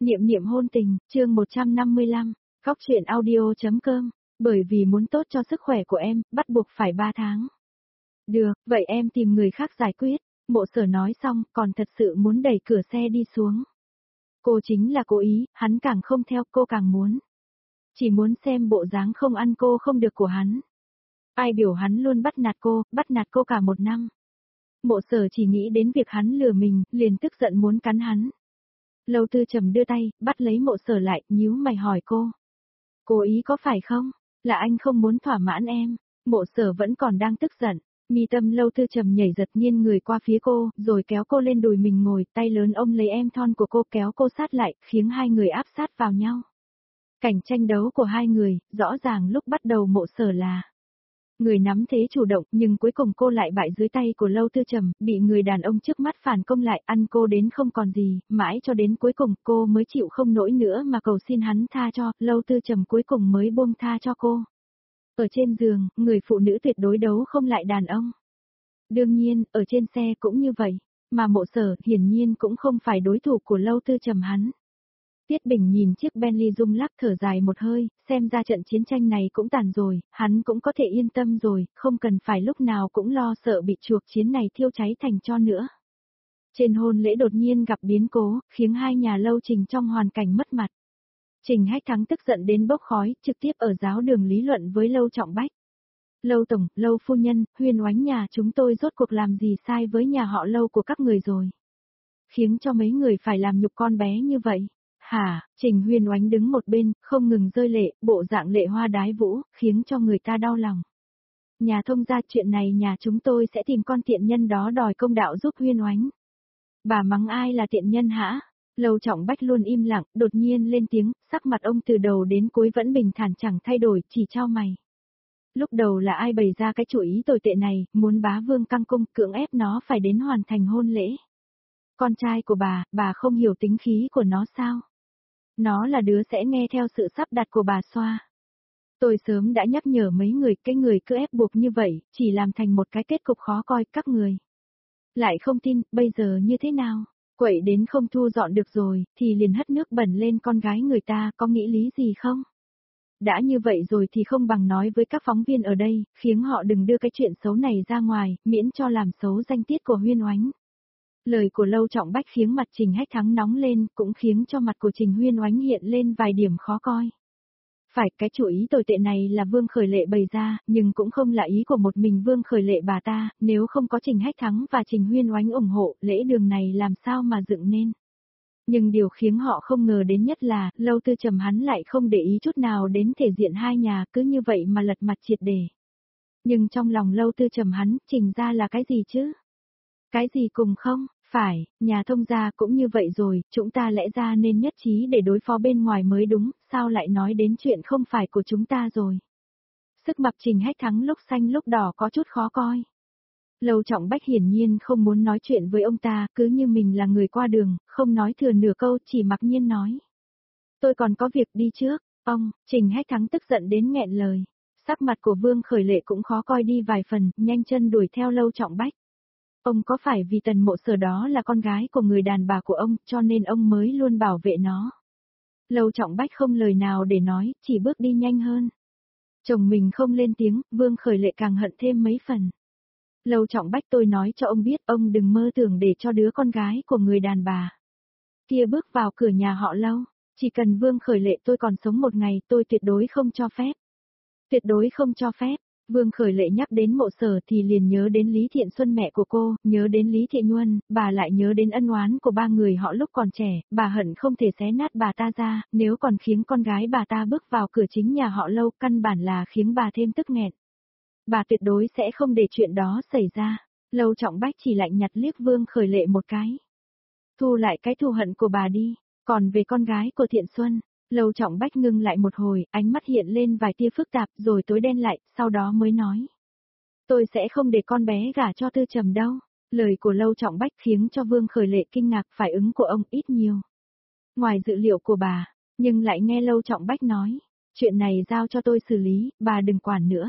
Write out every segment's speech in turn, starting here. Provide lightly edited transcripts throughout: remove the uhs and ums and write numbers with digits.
Niệm niệm hôn tình, chương 155, Góc truyện audio.com, bởi vì muốn tốt cho sức khỏe của em, bắt buộc phải 3 tháng. Được, vậy em tìm người khác giải quyết, Mộ Sở nói xong, còn thật sự muốn đẩy cửa xe đi xuống. Cô chính là cố ý, hắn càng không theo, cô càng muốn. Chỉ muốn xem bộ dáng không ăn cô không được của hắn. Ai biểu hắn luôn bắt nạt cô cả 1 năm. Mộ Sở chỉ nghĩ đến việc hắn lừa mình, liền tức giận muốn cắn hắn. Lâu Tư Trầm đưa tay, bắt lấy Mộ Sở lại, nhíu mày hỏi cô. Cố ý có phải không? Là anh không muốn thỏa mãn em. Mộ Sở vẫn còn đang tức giận. Mi tâm Lâu Tư Trầm nhảy giật nhiên người qua phía cô, rồi kéo cô lên đùi mình ngồi, tay lớn ôm lấy em thon của cô kéo cô sát lại, khiến hai người áp sát vào nhau. Cảnh tranh đấu của hai người, rõ ràng lúc bắt đầu Mộ Sở là người nắm thế chủ động, nhưng cuối cùng cô lại bại dưới tay của Lâu Tư Trầm, bị người đàn ông trước mắt phản công lại, ăn cô đến không còn gì, mãi cho đến cuối cùng cô mới chịu không nổi nữa mà cầu xin hắn tha cho, Lâu Tư Trầm cuối cùng mới buông tha cho cô. Ở trên giường, người phụ nữ tuyệt đối đấu không lại đàn ông. Đương nhiên, ở trên xe cũng như vậy, mà Mộ Sở hiển nhiên cũng không phải đối thủ của Lâu Tư Trầm hắn. Tiết Bình nhìn chiếc Bentley rung lắc thở dài một hơi, xem ra trận chiến tranh này cũng tàn rồi, hắn cũng có thể yên tâm rồi, không cần phải lúc nào cũng lo sợ bị chuộc chiến này thiêu cháy thành tro nữa. Trên hôn lễ đột nhiên gặp biến cố, khiến hai nhà Lâu Trình trong hoàn cảnh mất mặt. Trình Hách Thắng tức giận đến bốc khói, trực tiếp ở giáo đường lý luận với Lâu Trọng Bách. Lâu Tổng, Lâu Phu Nhân, Huyền Oánh nhà chúng tôi rốt cuộc làm gì sai với nhà họ Lâu của các người rồi? Khiến cho mấy người phải làm nhục con bé như vậy. Hả, Trình Huyền Oánh đứng một bên, không ngừng rơi lệ, bộ dạng lệ hoa đái vũ, khiến cho người ta đau lòng. Nhà thông gia chuyện này nhà chúng tôi sẽ tìm con tiện nhân đó đòi công đạo giúp Huyền Oánh. Bà mắng ai là tiện nhân hả? Lâu Trọng Bách luôn im lặng, đột nhiên lên tiếng, sắc mặt ông từ đầu đến cuối vẫn bình thản chẳng thay đổi, chỉ chau mày. Lúc đầu là ai bày ra cái chủ ý tồi tệ này, muốn bá vương căng cung cưỡng ép nó phải đến hoàn thành hôn lễ. Con trai của bà không hiểu tính khí của nó sao? Nó là đứa sẽ nghe theo sự sắp đặt của bà Xoa. Tôi sớm đã nhắc nhở mấy người, cái người cứ ép buộc như vậy, chỉ làm thành một cái kết cục khó coi các người. Lại không tin, bây giờ như thế nào? Quậy đến không thu dọn được rồi, thì liền hất nước bẩn lên con gái người ta, có nghĩ lý gì không? Đã như vậy rồi thì không bằng nói với các phóng viên ở đây, khiến họ đừng đưa cái chuyện xấu này ra ngoài, miễn cho làm xấu danh tiết của Huyên Oánh. Lời của Lâu Trọng Bách khiến mặt Trình Hách Thắng nóng lên, cũng khiến cho mặt của Trình Huyên Oánh hiện lên vài điểm khó coi. Phải, cái chủ ý tồi tệ này là Vương Khởi Lệ bày ra, nhưng cũng không là ý của một mình Vương Khởi Lệ bà ta, nếu không có Trình Hách Thắng và Trình Huyên Oánh ủng hộ, lễ đường này làm sao mà dựng nên. Nhưng điều khiến họ không ngờ đến nhất là, Lâu Tư Trầm hắn lại không để ý chút nào đến thể diện hai nhà, cứ như vậy mà lật mặt triệt để. Nhưng trong lòng Lâu Tư Trầm hắn, Trình ra là cái gì chứ? Cái gì cùng không? Phải, nhà thông gia cũng như vậy rồi, chúng ta lẽ ra nên nhất trí để đối phó bên ngoài mới đúng, sao lại nói đến chuyện không phải của chúng ta rồi. Sức mặt Trình Hách Thắng lúc xanh lúc đỏ có chút khó coi. Lâu Trọng Bách hiển nhiên không muốn nói chuyện với ông ta, cứ như mình là người qua đường, không nói thừa nửa câu, chỉ mặc nhiên nói. Tôi còn có việc đi trước, ông, Trình Hách Thắng tức giận đến nghẹn lời. Sắc mặt của Vương Khởi Lệ cũng khó coi đi vài phần, nhanh chân đuổi theo Lâu Trọng Bách. Ông có phải vì Tần Mộ Sở đó là con gái của người đàn bà của ông, cho nên ông mới luôn bảo vệ nó? Lâu Trọng Bách không lời nào để nói, chỉ bước đi nhanh hơn. Chồng mình không lên tiếng, Vương Khởi Lệ càng hận thêm mấy phần. Lâu Trọng Bách, tôi nói cho ông biết, ông đừng mơ tưởng để cho đứa con gái của người đàn bà kia bước vào cửa nhà họ Lâu. Chỉ cần Vương Khởi Lệ tôi còn sống một ngày, tôi tuyệt đối không cho phép. Tuyệt đối không cho phép. Vương Khởi Lệ nhắc đến Mộ Sở thì liền nhớ đến Lý Thiện Xuân mẹ của cô, nhớ đến Lý Thiện Nhuân, bà lại nhớ đến ân oán của ba người họ lúc còn trẻ, bà hận không thể xé nát bà ta ra, nếu còn khiến con gái bà ta bước vào cửa chính nhà họ Lâu, căn bản là khiến bà thêm tức nghẹn. Bà tuyệt đối sẽ không để chuyện đó xảy ra. Lâu Trọng Bách chỉ lạnh nhạt liếc Vương Khởi Lệ một cái. Thu lại cái thù hận của bà đi, còn về con gái của Thiện Xuân. Lâu Trọng Bách ngưng lại một hồi, ánh mắt hiện lên vài tia phức tạp rồi tối đen lại, sau đó mới nói. Tôi sẽ không để con bé gả cho Tư Trầm đâu. Lời của Lâu Trọng Bách khiến cho Vương Khởi Lệ kinh ngạc, phản ứng của ông ít nhiều. Ngoài dự liệu của bà, nhưng lại nghe Lâu Trọng Bách nói. Chuyện này giao cho tôi xử lý, bà đừng quản nữa.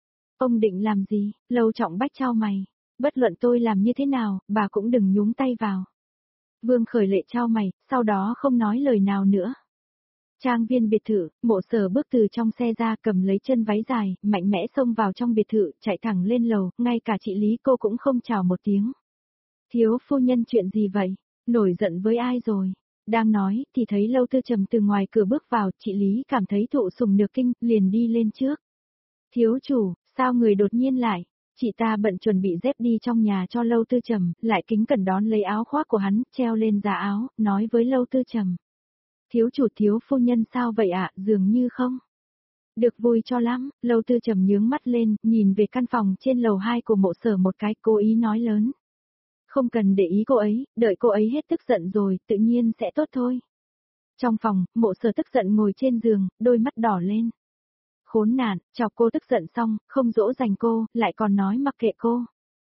Ông định làm gì? Lâu Trọng Bách chau mày. Bất luận tôi làm như thế nào, bà cũng đừng nhúng tay vào. Vương Khởi Lệ chau mày, sau đó không nói lời nào nữa. Trang viên biệt thự, Mộ Sở bước từ trong xe ra, cầm lấy chân váy dài, mạnh mẽ xông vào trong biệt thự, chạy thẳng lên lầu, ngay cả chị Lý cô cũng không chào một tiếng. Thiếu phu nhân chuyện gì vậy? Nổi giận với ai rồi? Đang nói, thì thấy Lâu Tư Trầm từ ngoài cửa bước vào, chị Lý cảm thấy thụ sủng nhược kinh, liền đi lên trước. Thiếu chủ, sao người đột nhiên lại? Chị ta bận chuẩn bị dép đi trong nhà cho Lâu Tư Trầm, lại kính cẩn đón lấy áo khoác của hắn, treo lên giá áo, nói với Lâu Tư Trầm. Thiếu chủ thiếu phu nhân sao vậy ạ, dường như không. Được vui cho lắm, Lâu Tư Trầm nhướng mắt lên, nhìn về căn phòng trên lầu 2 của Mộ Sở một cái, cố ý nói lớn. Không cần để ý cô ấy, đợi cô ấy hết tức giận rồi, tự nhiên sẽ tốt thôi. Trong phòng, Mộ Sở tức giận ngồi trên giường, đôi mắt đỏ lên. Khốn nạn, chọc cô tức giận xong, không dỗ dành cô, lại còn nói mặc kệ cô.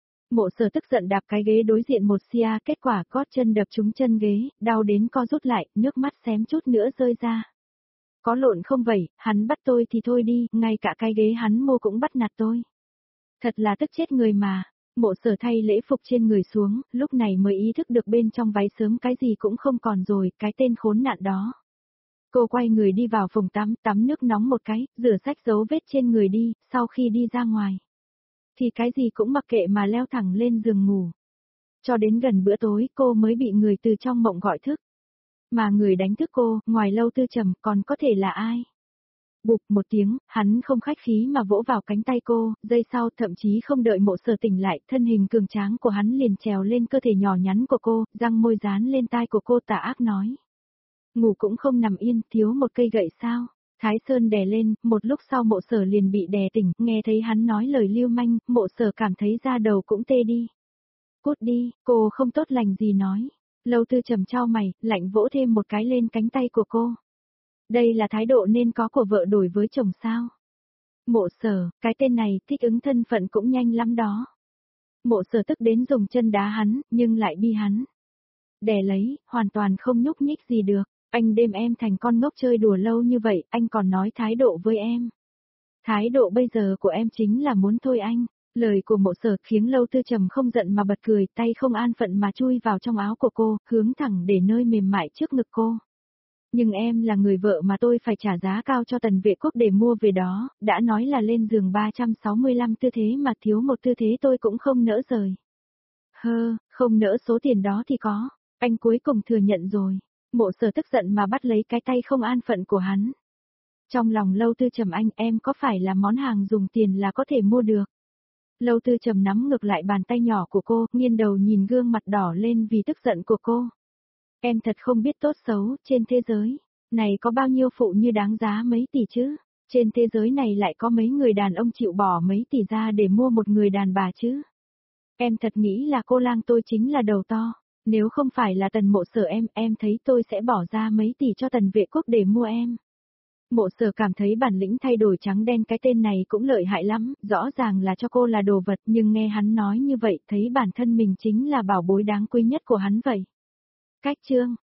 Mộ Sở tức giận đạp cái ghế đối diện một xia, kết quả gót chân đập trúng chân ghế, đau đến co rút lại, nước mắt xém chút nữa rơi ra. Có lộn không vậy, hắn bắt tôi thì thôi đi, ngay cả cái ghế hắn mua cũng bắt nạt tôi. Thật là tức chết người mà. Mộ Sở thay lễ phục trên người xuống, lúc này mới ý thức được bên trong váy sớm cái gì cũng không còn rồi, cái tên khốn nạn đó. Cô quay người đi vào phòng tắm, tắm nước nóng một cái, rửa sạch dấu vết trên người đi, sau khi đi ra ngoài. Thì cái gì cũng mặc kệ mà leo thẳng lên giường ngủ. Cho đến gần bữa tối cô mới bị người từ trong mộng gọi thức. Mà người đánh thức cô, ngoài Lâu Tư Trầm còn có thể là ai? Bụp một tiếng, hắn không khách khí mà vỗ vào cánh tay cô, giây sau thậm chí không đợi Mộ Sở tỉnh lại, thân hình cường tráng của hắn liền trèo lên cơ thể nhỏ nhắn của cô, răng môi dán lên tai của cô tà ác nói. Ngủ cũng không nằm yên, thiếu một cây gậy sao? Thái Sơn đè lên, một lúc sau Mộ Sở liền bị đè tỉnh, nghe thấy hắn nói lời lưu manh, Mộ Sở cảm thấy da đầu cũng tê đi. Cút đi, cô không tốt lành gì nói. Lâu Tư Trầm chau mày, lạnh vỗ thêm một cái lên cánh tay của cô. Đây là thái độ nên có của vợ đổi với chồng sao? Mộ Sở, cái tên này thích ứng thân phận cũng nhanh lắm đó. Mộ Sở tức đến dùng chân đá hắn, nhưng lại bi hắn. Đè lấy, hoàn toàn không nhúc nhích gì được. Anh đem em thành con ngốc chơi đùa lâu như vậy, anh còn nói thái độ với em. Thái độ bây giờ của em chính là muốn thôi anh. Lời của Mộ Sở khiến Lâu Tư Trầm không giận mà bật cười, tay không an phận mà chui vào trong áo của cô, hướng thẳng để nơi mềm mại trước ngực cô. Nhưng em là người vợ mà tôi phải trả giá cao cho Tần Vệ Quốc để mua về đó, đã nói là lên giường 365 tư thế mà thiếu một tư thế tôi cũng không nỡ rời. Không nỡ số tiền đó thì có, anh cuối cùng thừa nhận rồi. Mộ Sở tức giận mà bắt lấy cái tay không an phận của hắn. Trong lòng Lâu Tư Trầm anh, em có phải là món hàng dùng tiền là có thể mua được? Lâu Tư Trầm nắm ngược lại bàn tay nhỏ của cô, nghiêng đầu nhìn gương mặt đỏ lên vì tức giận của cô. Em thật không biết tốt xấu, trên thế giới này có bao nhiêu phụ như đáng giá mấy tỷ chứ? Trên thế giới này lại có mấy người đàn ông chịu bỏ mấy tỷ ra để mua một người đàn bà chứ? Em thật nghĩ là cô lang tôi chính là đầu to. Nếu không phải là Tần Mộ Sở em thấy tôi sẽ bỏ ra mấy tỷ cho Tần Vệ Quốc để mua em. Mộ Sở cảm thấy bản lĩnh thay đổi trắng đen cái tên này cũng lợi hại lắm, rõ ràng là cho cô là đồ vật nhưng nghe hắn nói như vậy thấy bản thân mình chính là bảo bối đáng quý nhất của hắn vậy. Cách chương